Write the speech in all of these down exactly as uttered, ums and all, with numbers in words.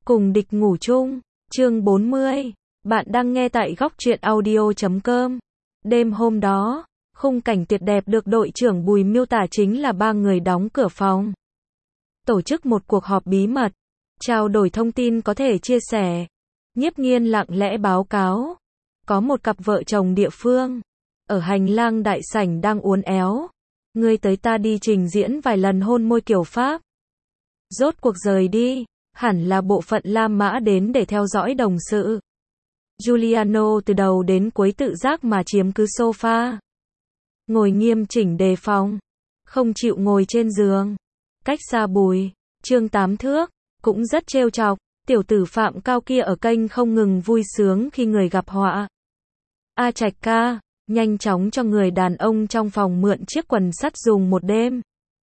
Cùng địch ngủ chung, chương bốn mươi. Bạn đang nghe tại góc truyện audio chấm com. Đêm hôm đó, khung cảnh tuyệt đẹp được đội trưởng Bùi miêu tả chính là ba người đóng cửa phòng. Tổ chức một cuộc họp bí mật, trao đổi thông tin có thể chia sẻ. Nhiếp Nghiên lặng lẽ báo cáo. Có một cặp vợ chồng địa phương, ở hành lang đại sảnh đang uốn éo. Người tới ta đi trình diễn vài lần hôn môi kiểu Pháp. Rốt cuộc rời đi. Hẳn là bộ phận La Mã đến để theo dõi đồng sự. Giuliano từ đầu đến cuối tự giác mà chiếm cứ sofa. Ngồi nghiêm chỉnh đề phòng. Không chịu ngồi trên giường. Cách xa Bùi, chương tám thước, cũng rất trêu chọc. Tiểu tử Phạm Cao kia ở kênh không ngừng vui sướng khi người gặp họa. A Trạch ca, nhanh chóng cho người đàn ông trong phòng mượn chiếc quần sắt dùng một đêm.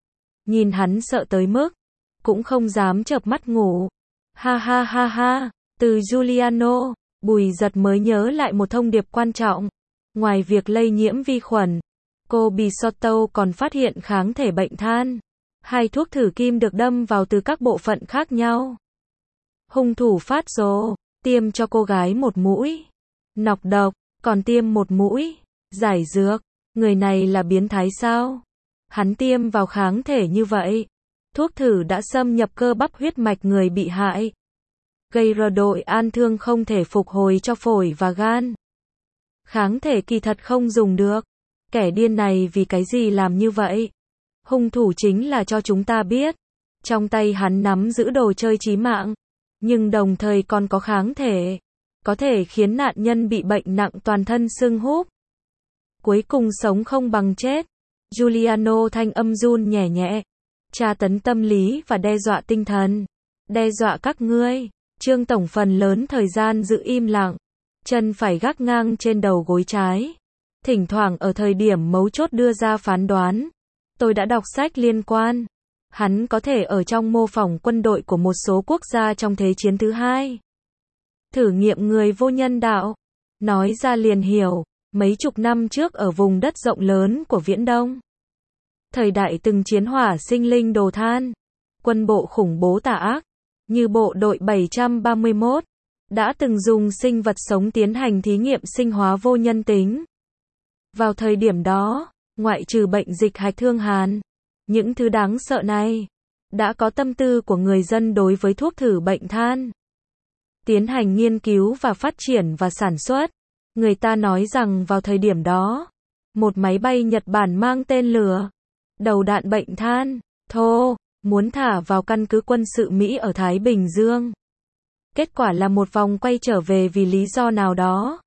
Nhìn hắn sợ tới mức cũng không dám chợp mắt ngủ. Ha ha ha ha, từ Giuliano, Bùi giật mới nhớ lại một thông điệp quan trọng. Ngoài việc lây nhiễm vi khuẩn, cô Bisotto còn phát hiện kháng thể bệnh than. Hai thuốc thử kim được đâm vào từ các bộ phận khác nhau. Hung thủ phát rồ, tiêm cho cô gái một mũi nọc độc, còn tiêm một mũi giải dược. Người này là biến thái sao? Hắn tiêm vào kháng thể như vậy. Thuốc thử đã xâm nhập cơ bắp huyết mạch người bị hại, gây ra đội an thương không thể phục hồi cho phổi và gan. Kháng thể kỳ thật không dùng được. Kẻ điên này vì cái gì làm như vậy? Hung thủ chính là cho chúng ta biết. Trong tay hắn nắm giữ đồ chơi chí mạng, nhưng đồng thời còn có kháng thể, có thể khiến nạn nhân bị bệnh nặng toàn thân sưng húp. Cuối cùng sống không bằng chết. Giuliano thanh âm run nhẹ nhẹ. Tra tấn tâm lý và đe dọa tinh thần. Đe dọa các ngươi. Trương Tổng phần lớn thời gian giữ im lặng. Chân phải gác ngang trên đầu gối trái. Thỉnh thoảng ở thời điểm mấu chốt đưa ra phán đoán. Tôi đã đọc sách liên quan. Hắn có thể ở trong mô phỏng quân đội của một số quốc gia trong Thế chiến thứ hai. Thử nghiệm người vô nhân đạo. Nói ra liền hiểu. Mấy chục năm trước ở vùng đất rộng lớn của Viễn Đông. Thời đại từng chiến hỏa sinh linh đồ than, quân bộ khủng bố tà ác, như bộ đội bảy trăm ba mươi mốt, đã từng dùng sinh vật sống tiến hành thí nghiệm sinh hóa vô nhân tính. Vào thời điểm đó, ngoại trừ bệnh dịch hạch thương hàn, những thứ đáng sợ này, đã có tâm tư của người dân đối với thuốc thử bệnh than. Tiến hành nghiên cứu và phát triển và sản xuất. Người ta nói rằng vào thời điểm đó, một máy bay Nhật Bản mang tên lửa đầu đạn bệnh than, thô, muốn thả vào căn cứ quân sự Mỹ ở Thái Bình Dương. Kết quả là một vòng quay trở về vì lý do nào đó.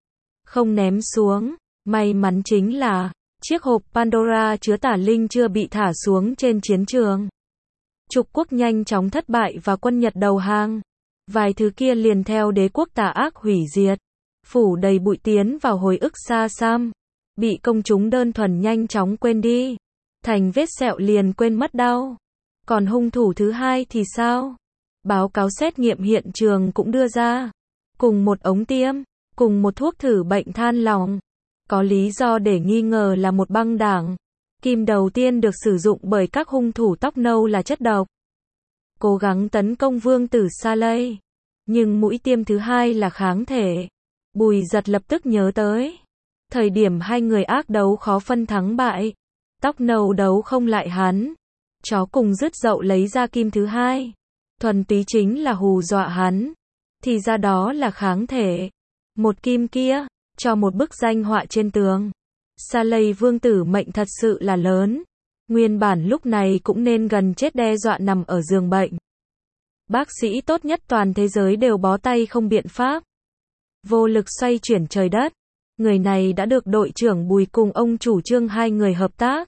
Không ném xuống. May mắn chính là, chiếc hộp Pandora chứa tà linh chưa bị thả xuống trên chiến trường. Trục quốc nhanh chóng thất bại và quân Nhật đầu hàng. Vài thứ kia liền theo đế quốc tà ác hủy diệt. Phủ đầy bụi tiến vào hồi ức xa xăm. Bị công chúng đơn thuần nhanh chóng quên đi. Thành vết sẹo liền quên mất đau. Còn hung thủ thứ hai thì sao? Báo cáo xét nghiệm hiện trường cũng đưa ra. Cùng một ống tiêm, cùng một thuốc thử bệnh than lòng. Có lý do để nghi ngờ là một băng đảng. Kim đầu tiên được sử dụng bởi các hung thủ tóc nâu là chất độc. Cố gắng tấn công vương tử Saleh. Nhưng mũi tiêm thứ hai là kháng thể. Bùi giật lập tức nhớ tới. Thời điểm hai người ác đấu khó phân thắng bại. Tóc nâu đấu không lại hắn. Chó cùng dứt dậu lấy ra kim thứ hai. Thuần túy chính là hù dọa hắn. Thì ra đó là kháng thể. Một kim kia, cho một bức danh họa trên tường. Saleh vương tử mệnh thật sự là lớn. Nguyên bản lúc này cũng nên gần chết đe dọa nằm ở giường bệnh. Bác sĩ tốt nhất toàn thế giới đều bó tay không biện pháp. Vô lực xoay chuyển trời đất. Người này đã được đội trưởng Bùi cùng ông chủ trương hai người hợp tác.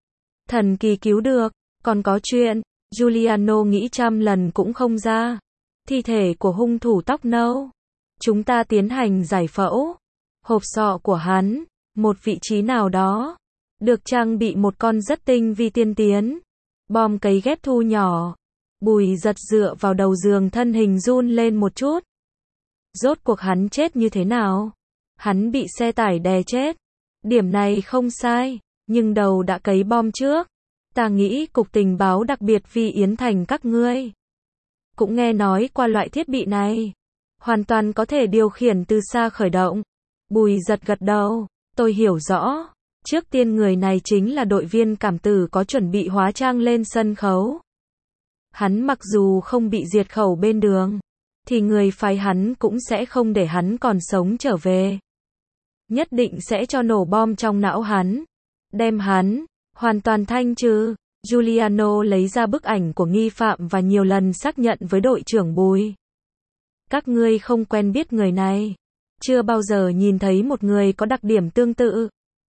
Thần kỳ cứu được, còn có chuyện, Giuliano nghĩ trăm lần cũng không ra. Thi thể của hung thủ tóc nâu. Chúng ta tiến hành giải phẫu. Hộp sọ của hắn, một vị trí nào đó, được trang bị một con rất tinh vi tiên tiến. Bom cấy ghép thu nhỏ. Bùi giật dựa vào đầu giường thân hình run lên một chút. Rốt cuộc hắn chết như thế nào? Hắn bị xe tải đè chết. Điểm này không sai, nhưng đầu đã cấy bom trước. Ta nghĩ cục tình báo đặc biệt vì Yến Thành các ngươi cũng nghe nói qua loại thiết bị này. Hoàn toàn có thể điều khiển từ xa khởi động. Bùi Giật gật đầu, tôi hiểu rõ. Trước tiên người này chính là đội viên cảm tử có chuẩn bị hóa trang lên sân khấu. Hắn mặc dù không bị diệt khẩu bên đường, thì người phái hắn cũng sẽ không để hắn còn sống trở về. Nhất định sẽ cho nổ bom trong não hắn. Đem hắn hoàn toàn thanh trừ. Giuliano lấy ra bức ảnh của nghi phạm và nhiều lần xác nhận với đội trưởng Bùi. Các ngươi không quen biết người này. Chưa bao giờ nhìn thấy một người có đặc điểm tương tự.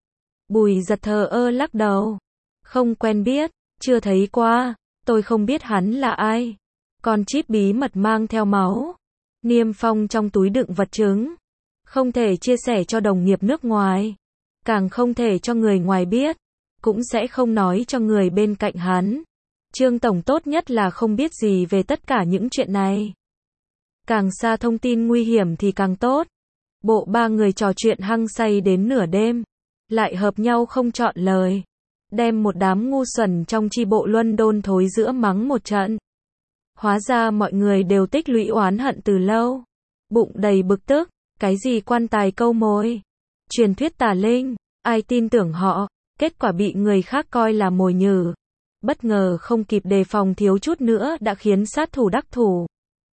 Bùi Giật thờ ơ lắc đầu. Không quen biết, chưa thấy qua, tôi không biết hắn là ai. Con chip bí mật mang theo máu. Niêm phong trong túi đựng vật chứng. Không thể chia sẻ cho đồng nghiệp nước ngoài. Càng không thể cho người ngoài biết. Cũng sẽ không nói cho người bên cạnh hắn. Trương Tổng tốt nhất là không biết gì về tất cả những chuyện này. Càng xa thông tin nguy hiểm thì càng tốt. Bộ ba người trò chuyện hăng say đến nửa đêm. Lại hợp nhau không chọn lời. Đem một đám ngu xuẩn trong chi bộ London thối giữa mắng một trận. Hóa ra mọi người đều tích lũy oán hận từ lâu. Bụng đầy bực tức. Cái gì quan tài câu mồi. Truyền thuyết tà linh. Ai tin tưởng họ. Kết quả bị người khác coi là mồi nhử. Bất ngờ không kịp đề phòng thiếu chút nữa đã khiến sát thủ đắc thủ.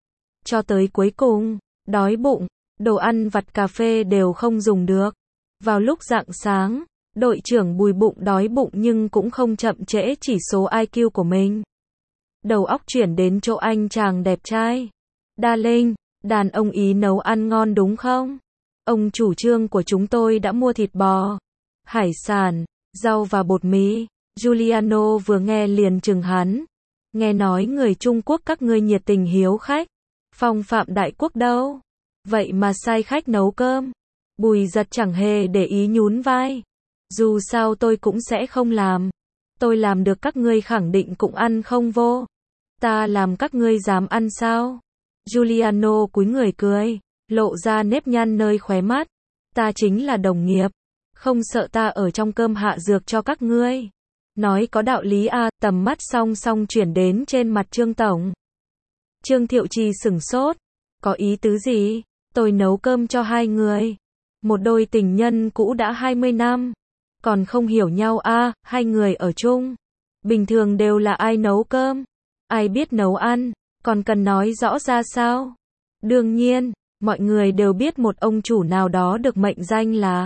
Cho tới cuối cùng, đói bụng, đồ ăn vặt cà phê đều không dùng được. Vào lúc rạng sáng, đội trưởng Bùi bụng đói bụng nhưng cũng không chậm trễ chỉ số i kiu của mình. Đầu óc chuyển đến chỗ anh chàng đẹp trai. Đa Linh, đàn ông Ý nấu ăn ngon đúng không? Ông chủ trương của chúng tôi đã mua thịt bò, hải sản, rau và bột mì. Giuliano vừa nghe liền chừng hắn. Nghe nói người Trung Quốc các ngươi nhiệt tình hiếu khách. Phong phạm đại quốc đâu. Vậy mà sai khách nấu cơm. Bùi Giật chẳng hề để ý nhún vai. Dù sao tôi cũng sẽ không làm. Tôi làm được các ngươi khẳng định cũng ăn không vô. Ta làm các ngươi dám ăn sao? Giuliano cúi người cười, lộ ra nếp nhăn nơi khóe mắt. Ta chính là đồng nghiệp. Không sợ ta ở trong cơm hạ dược cho các ngươi. Nói có đạo lý à, tầm mắt song song chuyển đến trên mặt Trương Tổng. Trương Thiệu Trì sửng sốt. Có ý tứ gì? Tôi nấu cơm cho hai người. Một đôi tình nhân cũ đã hai mươi năm. Còn không hiểu nhau à, hai người ở chung. Bình thường đều là ai nấu cơm? Ai biết nấu ăn? Còn cần nói rõ ra sao? Đương nhiên, mọi người đều biết một ông chủ nào đó được mệnh danh là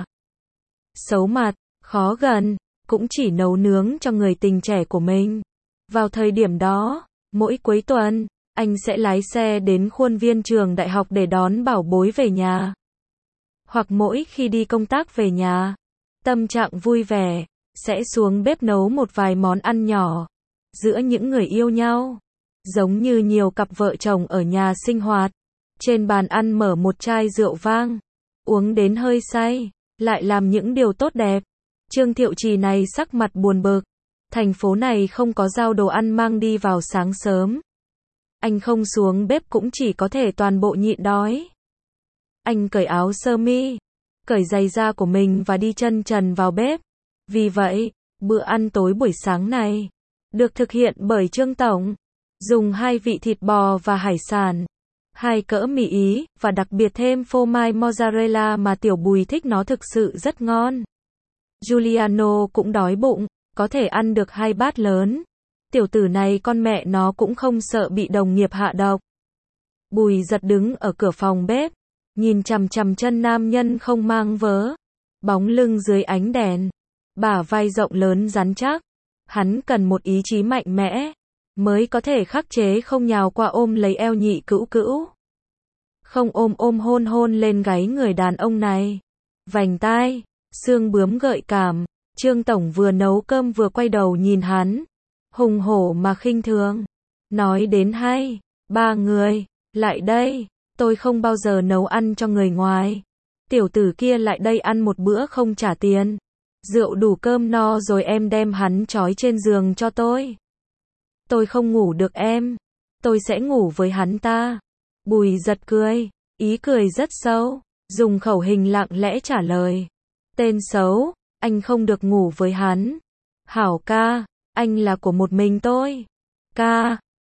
xấu mặt, khó gần, cũng chỉ nấu nướng cho người tình trẻ của mình. Vào thời điểm đó, mỗi cuối tuần, anh sẽ lái xe đến khuôn viên trường đại học để đón bảo bối về nhà. Hoặc mỗi khi đi công tác về nhà, tâm trạng vui vẻ, sẽ xuống bếp nấu một vài món ăn nhỏ. Giữa những người yêu nhau, giống như nhiều cặp vợ chồng ở nhà sinh hoạt. Trên bàn ăn mở một chai rượu vang, uống đến hơi say, lại làm những điều tốt đẹp. Trương Thiệu Trì này sắc mặt buồn bực. Thành phố này không có giao đồ ăn mang đi vào sáng sớm. Anh không xuống bếp cũng chỉ có thể toàn bộ nhịn đói. Anh cởi áo sơ mi, cởi giày da của mình và đi chân trần vào bếp. Vì vậy, bữa ăn tối buổi sáng này được thực hiện bởi Trương Tổng. Dùng hai vị thịt bò và hải sản, hai cỡ mì Ý, và đặc biệt thêm phô mai mozzarella mà tiểu Bùi thích, nó thực sự rất ngon. Giuliano cũng đói bụng, có thể ăn được hai bát lớn. Tiểu tử này con mẹ nó cũng không sợ bị đồng nghiệp hạ độc. Bùi Giật đứng ở cửa phòng bếp, nhìn chằm chằm chân nam nhân không mang vớ, bóng lưng dưới ánh đèn, bả vai rộng lớn rắn chắc. Hắn cần một ý chí mạnh mẽ mới có thể khắc chế không nhào qua ôm lấy eo nhị cữu cữu. Không ôm ôm hôn hôn lên gáy người đàn ông này. Vành tai, xương bướm gợi cảm. Trương Tổng vừa nấu cơm vừa quay đầu nhìn hắn, hùng hổ mà khinh thường. Nói đến hay, ba người, lại đây, tôi không bao giờ nấu ăn cho người ngoài. Tiểu tử kia lại đây ăn một bữa không trả tiền. Rượu đủ cơm no rồi em đem hắn trói trên giường cho tôi. Tôi không ngủ được em. Tôi sẽ ngủ với hắn ta. Bùi Giật cười, ý cười rất sâu, dùng khẩu hình lặng lẽ trả lời. Tên xấu, anh không được ngủ với hắn. Hảo ca, anh là của một mình tôi. Ca,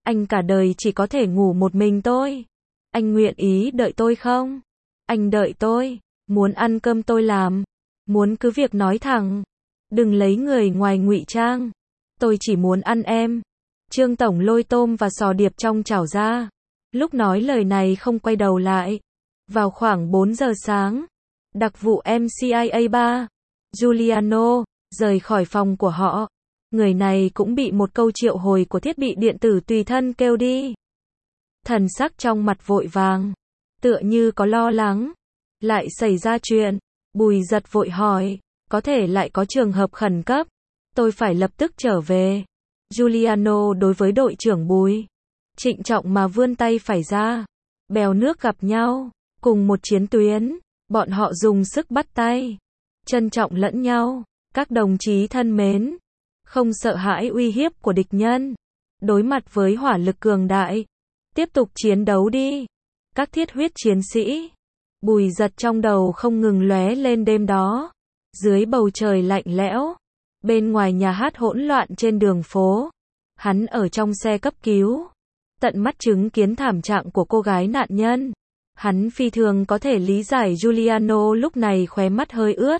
Anh cả đời chỉ có thể ngủ một mình tôi. Anh nguyện ý đợi tôi không? Anh đợi tôi. Muốn ăn cơm tôi làm. Muốn cứ việc nói thẳng. Đừng lấy người ngoài ngụy trang. Tôi chỉ muốn ăn em. Trương Tổng lôi tôm và sò điệp trong chảo ra. Lúc nói lời này không quay đầu lại. Vào khoảng bốn giờ sáng, đặc vụ em xê i a ba, Giuliano, rời khỏi phòng của họ. Người này cũng bị một câu triệu hồi của thiết bị điện tử tùy thân kêu đi. Thần sắc trong mặt vội vàng, tựa như có lo lắng. Lại xảy ra chuyện. Bùi Giật vội hỏi, có thể lại có trường hợp khẩn cấp. Tôi phải lập tức trở về. Giuliano đối với đội trưởng Bùi trịnh trọng mà vươn tay phải ra. Bèo nước gặp nhau, cùng một chiến tuyến, bọn họ dùng sức bắt tay, trân trọng lẫn nhau. Các đồng chí thân mến, không sợ hãi uy hiếp của địch nhân, đối mặt với hỏa lực cường đại, tiếp tục chiến đấu đi. Các thiết huyết chiến sĩ. Bùi Giật trong đầu không ngừng lóe lên đêm đó. Dưới bầu trời lạnh lẽo, bên ngoài nhà hát hỗn loạn trên đường phố, hắn ở trong xe cấp cứu, tận mắt chứng kiến thảm trạng của cô gái nạn nhân. Hắn phi thường có thể lý giải Giuliano lúc này khóe mắt hơi ướt.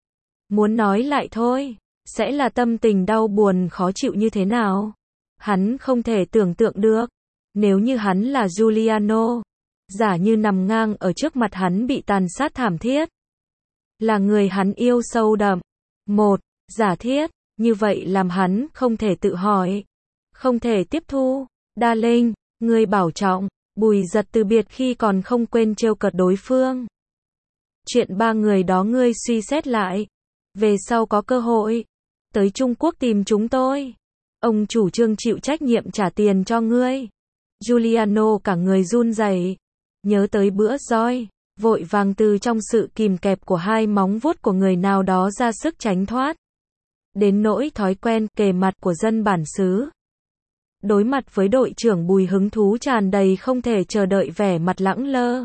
Muốn nói lại thôi, sẽ là tâm tình đau buồn khó chịu như thế nào. Hắn không thể tưởng tượng được, nếu như hắn là Giuliano, giả như nằm ngang ở trước mặt hắn bị tàn sát thảm thiết, là người hắn yêu sâu đậm. Một, giả thiết, như vậy làm hắn không thể tự hỏi, không thể tiếp thu. Đa Linh, ngươi bảo trọng. Bùi Giật từ biệt khi còn không quên trêu cợt đối phương. Chuyện ba người đó ngươi suy xét lại. Về sau có cơ hội, tới Trung Quốc tìm chúng tôi. Ông chủ trương chịu trách nhiệm trả tiền cho ngươi. Giuliano cả người run rẩy, nhớ tới bữa roi, vội vàng từ trong sự kìm kẹp của hai móng vuốt của người nào đó ra sức tránh thoát. Đến nỗi thói quen kề mặt của dân bản xứ. Đối mặt với đội trưởng Bùi hứng thú tràn đầy không thể chờ đợi vẻ mặt lẳng lơ.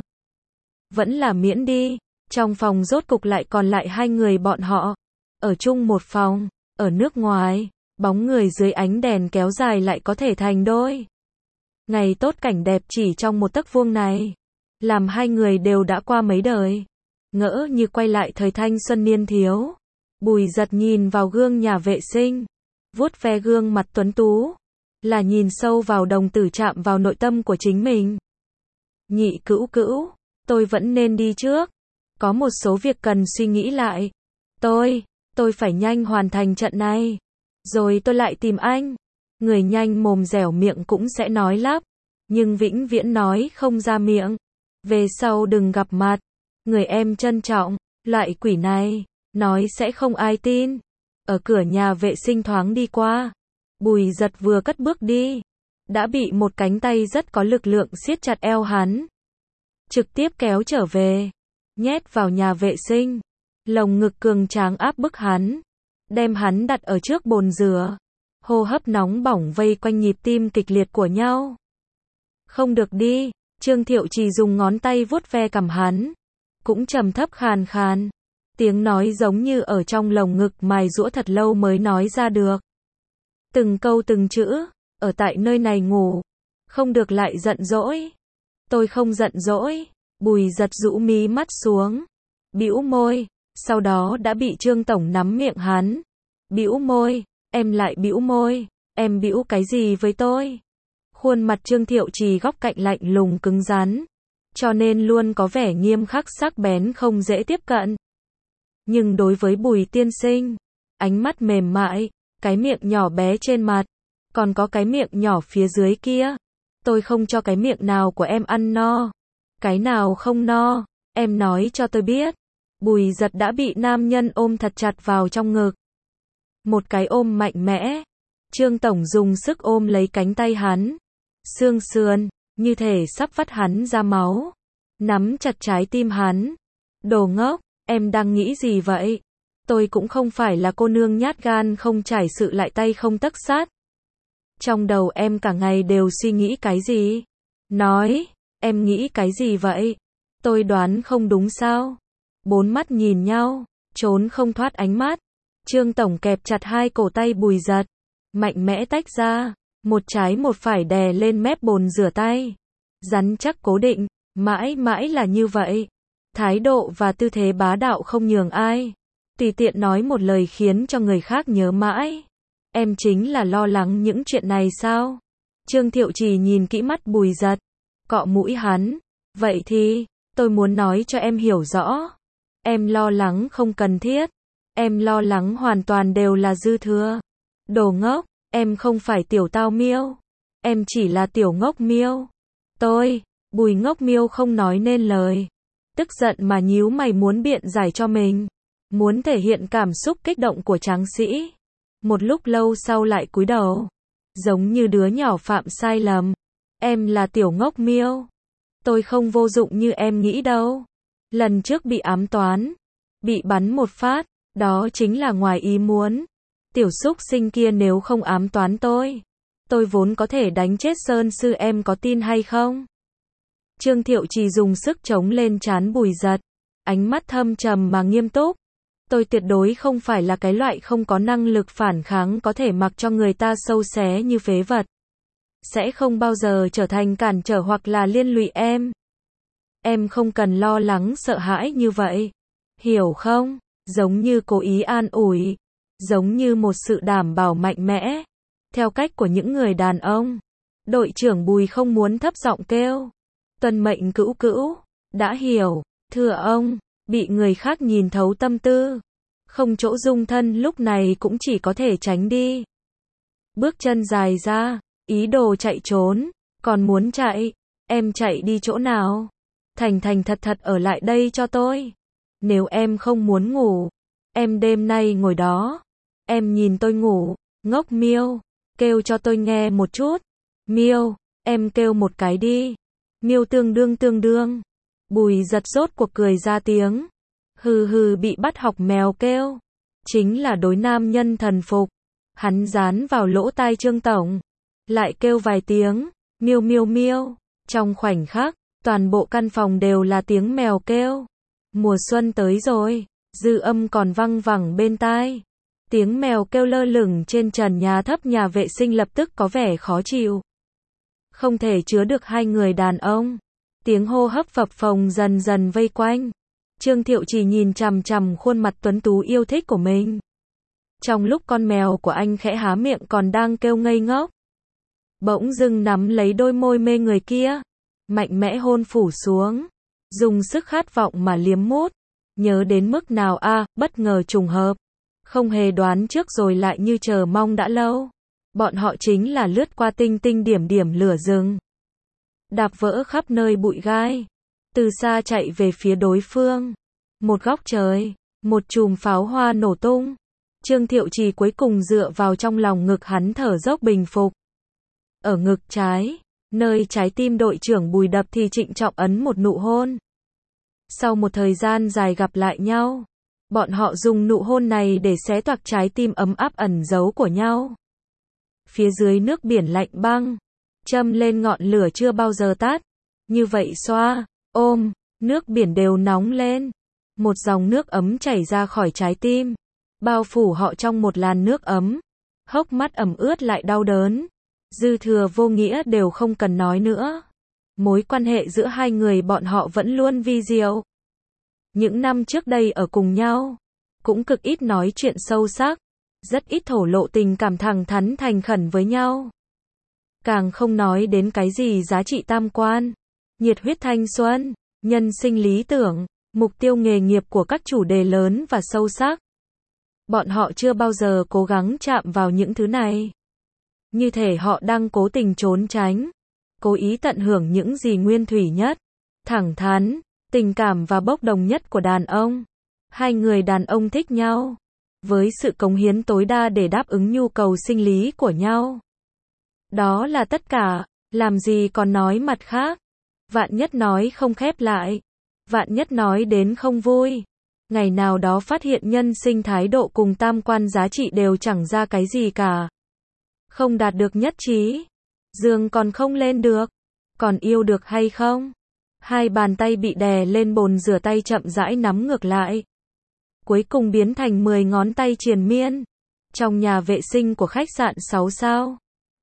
Vẫn là miễn đi. Trong phòng rốt cục lại còn lại hai người bọn họ. Ở chung một phòng, ở nước ngoài, bóng người dưới ánh đèn kéo dài lại có thể thành đôi. Ngày tốt cảnh đẹp chỉ trong một tấc vuông này. Làm hai người đều đã qua mấy đời. Ngỡ như quay lại thời thanh xuân niên thiếu. Bùi Giật nhìn vào gương nhà vệ sinh, vuốt ve gương mặt tuấn tú. Là nhìn sâu vào đồng tử, chạm vào nội tâm của chính mình. Nhị cữu cữu, tôi vẫn nên đi trước. Có một số việc cần suy nghĩ lại. Tôi, tôi phải nhanh hoàn thành trận này. Rồi tôi lại tìm anh. Người nhanh mồm dẻo miệng cũng sẽ nói lắp. Nhưng vĩnh viễn nói không ra miệng. Về sau đừng gặp mặt. Người em trân trọng, loại quỷ này, nói sẽ không ai tin. Ở cửa nhà vệ sinh thoáng đi qua. Bùi Giật vừa cất bước đi, đã bị một cánh tay rất có lực lượng siết chặt eo hắn. Trực tiếp kéo trở về, nhét vào nhà vệ sinh. Lồng ngực cường tráng áp bức hắn, đem hắn đặt ở trước bồn rửa. Hô hấp nóng bỏng vây quanh nhịp tim kịch liệt của nhau. Không được đi, Trương Thiệu Trì dùng ngón tay vuốt ve cằm hắn, cũng trầm thấp khàn khàn. Tiếng nói giống như ở trong lồng ngực mài giũa thật lâu mới nói ra được. Từng câu từng chữ, ở tại nơi này ngủ, không được lại giận dỗi. Tôi không giận dỗi. Bùi Giật rũ mí mắt xuống, bĩu môi, sau đó đã bị Trương Tổng nắm miệng hắn. Bĩu môi, em lại bĩu môi, em bĩu cái gì với tôi? Khuôn mặt Trương Thiệu Trì góc cạnh lạnh lùng cứng rắn, cho nên luôn có vẻ nghiêm khắc sắc bén không dễ tiếp cận. Nhưng đối với Bùi tiên sinh, ánh mắt mềm mại, cái miệng nhỏ bé trên mặt, còn có cái miệng nhỏ phía dưới kia. Tôi không cho cái miệng nào của em ăn no. Cái nào không no, em nói cho tôi biết. Bùi Giật đã bị nam nhân ôm thật chặt vào trong ngực. Một cái ôm mạnh mẽ. Trương Tổng dùng sức ôm lấy cánh tay hắn. Xương sườn, như thể sắp vắt hắn ra máu. Nắm chặt trái tim hắn. Đồ ngốc, em đang nghĩ gì vậy? Tôi cũng không phải là cô nương nhát gan không trải sự lại tay không tấc sắt. Trong đầu em cả ngày đều suy nghĩ cái gì? Nói, em nghĩ cái gì vậy? Tôi đoán không đúng sao? Bốn mắt nhìn nhau, trốn không thoát ánh mắt. Trương Tổng kẹp chặt hai cổ tay Bùi Giật, mạnh mẽ tách ra. một trái một phải đè lên mép bồn rửa tay. Rắn chắc cố định, mãi mãi là như vậy. Thái độ và tư thế bá đạo không nhường ai. Tùy tiện nói một lời khiến cho người khác nhớ mãi. Em chính là lo lắng những chuyện này sao? Trương Thiệu Trì nhìn kỹ mắt Bùi Giật, cọ mũi hắn. Vậy thì, tôi muốn nói cho em hiểu rõ. Em lo lắng không cần thiết. Em lo lắng hoàn toàn đều là dư thừa. Đồ ngốc, em không phải tiểu tao miêu. Em chỉ là tiểu ngốc miêu. Tôi, Bùi ngốc miêu không nói nên lời. Tức giận mà nhíu mày muốn biện giải cho mình. Muốn thể hiện cảm xúc kích động của tráng sĩ. Một lúc lâu sau lại cúi đầu. Giống như đứa nhỏ phạm sai lầm. Em là tiểu ngốc miêu. Tôi không vô dụng như em nghĩ đâu. Lần trước bị ám toán. Bị bắn một phát. Đó chính là ngoài ý muốn. Tiểu súc sinh kia nếu không ám toán tôi. Tôi vốn có thể đánh chết Sơn Sư, em có tin hay không? Trương Thiệu Trì dùng sức chống lên trán Bùi Giật. Ánh mắt thâm trầm mà nghiêm túc. Tôi tuyệt đối không phải là cái loại không có năng lực phản kháng có thể mặc cho người ta sâu xé như phế vật. Sẽ không bao giờ trở thành cản trở hoặc là liên lụy em. Em không cần lo lắng sợ hãi như vậy. Hiểu không? Giống như cố ý an ủi. Giống như một sự đảm bảo mạnh mẽ. Theo cách của những người đàn ông. Đội trưởng Bùi không muốn thấp giọng kêu. Tuân mệnh cữu cữu. Đã hiểu. Thưa ông. Bị người khác nhìn thấu tâm tư. Không chỗ dung thân lúc này cũng chỉ có thể tránh đi. Bước chân dài ra. Ý đồ chạy trốn. Còn muốn chạy. Em chạy đi chỗ nào? Thành thành thật thật ở lại đây cho tôi. Nếu em không muốn ngủ. Em đêm nay ngồi đó. Em nhìn tôi ngủ. Ngốc miêu. Kêu cho tôi nghe một chút. Miêu. Em kêu một cái đi. Miêu tương đương tương đương. Bùi Giật rốt cuộc cười ra tiếng. Hừ hừ, bị bắt học mèo kêu. Chính là đối nam nhân thần phục. Hắn dán vào lỗ tai Trương Tổng. Lại kêu vài tiếng. Miêu miêu miêu. Trong khoảnh khắc, toàn bộ căn phòng đều là tiếng mèo kêu. Mùa xuân tới rồi. Dư âm còn văng vẳng bên tai. Tiếng mèo kêu lơ lửng trên trần nhà thấp nhà vệ sinh lập tức có vẻ khó chịu. Không thể chứa được hai người đàn ông. Tiếng hô hấp phập phồng dần dần vây quanh. Trương Thiệu Trì nhìn chằm chằm khuôn mặt tuấn tú yêu thích của mình. Trong lúc con mèo của anh khẽ há miệng còn đang kêu ngây ngốc. Bỗng dưng nắm lấy đôi môi mê người kia. Mạnh mẽ hôn phủ xuống. Dùng sức khát vọng mà liếm mút. Nhớ đến mức nào a, à, bất ngờ trùng hợp. Không hề đoán trước rồi lại như chờ mong đã lâu. Bọn họ chính là lướt qua tinh tinh điểm điểm lửa rừng. Đạp vỡ khắp nơi bụi gai. Từ xa chạy về phía đối phương. Một góc trời. Một chùm pháo hoa nổ tung. Trương Thiệu Trì cuối cùng dựa vào trong lòng ngực hắn thở dốc bình phục. Ở ngực trái. Nơi trái tim đội trưởng Bùi đập thì trịnh trọng ấn một nụ hôn. Sau một thời gian dài gặp lại nhau. Bọn họ dùng nụ hôn này để xé toạc trái tim ấm áp ẩn giấu của nhau. Phía dưới nước biển lạnh băng. Châm lên ngọn lửa chưa bao giờ tắt. Như vậy xoa, ôm, nước biển đều nóng lên. Một dòng nước ấm chảy ra khỏi trái tim. Bao phủ họ trong một làn nước ấm. Hốc mắt ẩm ướt lại đau đớn. Dư thừa vô nghĩa đều không cần nói nữa. Mối quan hệ giữa hai người bọn họ vẫn luôn vi diệu. Những năm trước đây ở cùng nhau. Cũng cực ít nói chuyện sâu sắc. Rất ít thổ lộ tình cảm thẳng thắn thành khẩn với nhau. Càng không nói đến cái gì giá trị tam quan. Nhiệt huyết thanh xuân. Nhân sinh lý tưởng. Mục tiêu nghề nghiệp của các chủ đề lớn và sâu sắc. Bọn họ chưa bao giờ cố gắng chạm vào những thứ này. Như thể họ đang cố tình trốn tránh. Cố ý tận hưởng những gì nguyên thủy nhất. Thẳng thắn. Tình cảm và bốc đồng nhất của đàn ông. Hai người đàn ông thích nhau. Với sự cống hiến tối đa để đáp ứng nhu cầu sinh lý của nhau. Đó là tất cả. Làm gì còn nói mặt khác. Vạn nhất nói không khép lại. Vạn nhất nói đến không vui. Ngày nào đó phát hiện nhân sinh thái độ cùng tam quan giá trị đều chẳng ra cái gì cả. Không đạt được nhất trí. Giường còn không lên được. Còn yêu được hay không? Hai bàn tay bị đè lên bồn rửa tay chậm rãi nắm ngược lại. Cuối cùng biến thành mười ngón tay triền miên. Trong nhà vệ sinh của khách sạn sáu sao.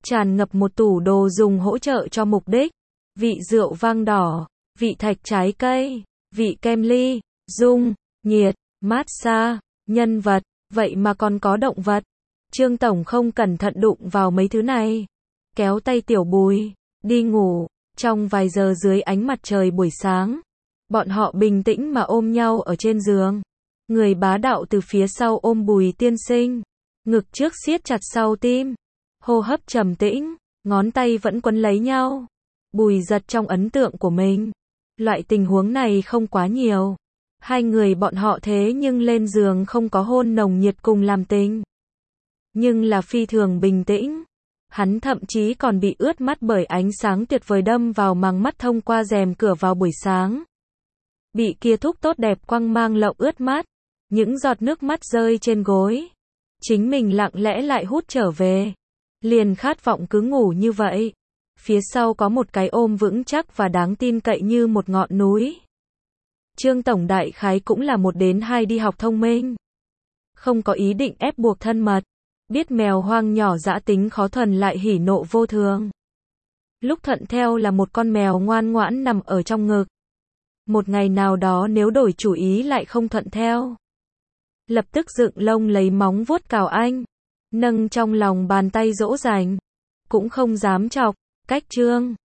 tràn ngập một tủ đồ dùng hỗ trợ cho mục đích. Vị rượu vang đỏ, vị thạch trái cây, vị kem ly, dung, nhiệt, massage, nhân vật, vậy mà còn có động vật. Trương Tổng không cẩn thận đụng vào mấy thứ này. Kéo tay Tiểu Bùi, đi ngủ. Trong vài giờ dưới ánh mặt trời buổi sáng, bọn họ bình tĩnh mà ôm nhau ở trên giường. Người bá đạo từ phía sau ôm Bùi tiên sinh, ngực trước siết chặt sau tim, hô hấp trầm tĩnh, ngón tay vẫn quấn lấy nhau. Bùi giật trong ấn tượng của mình, loại tình huống này không quá nhiều. Hai người bọn họ thế nhưng lên giường không có hôn nồng nhiệt cùng làm tình, nhưng là phi thường bình tĩnh. Hắn thậm chí còn bị ướt mắt bởi ánh sáng tuyệt vời đâm vào màng mắt thông qua rèm cửa vào buổi sáng. Bị kia thúc tốt đẹp quăng mang lộng ướt mắt, những giọt nước mắt rơi trên gối. Chính mình lặng lẽ lại hút trở về. Liền khát vọng cứ ngủ như vậy. Phía sau có một cái ôm vững chắc và đáng tin cậy như một ngọn núi. Trương Tổng đại khái cũng là một đến hai đi học thông minh. Không có ý định ép buộc thân mật. Biết mèo hoang nhỏ dã tính khó thuần lại hỉ nộ vô thường. Lúc thuận theo là một con mèo ngoan ngoãn nằm ở trong ngực. Một ngày nào đó nếu đổi chủ ý lại không thuận theo, lập tức dựng lông lấy móng vuốt cào anh, nâng trong lòng bàn tay dỗ dành, cũng không dám chọc. Cách Trương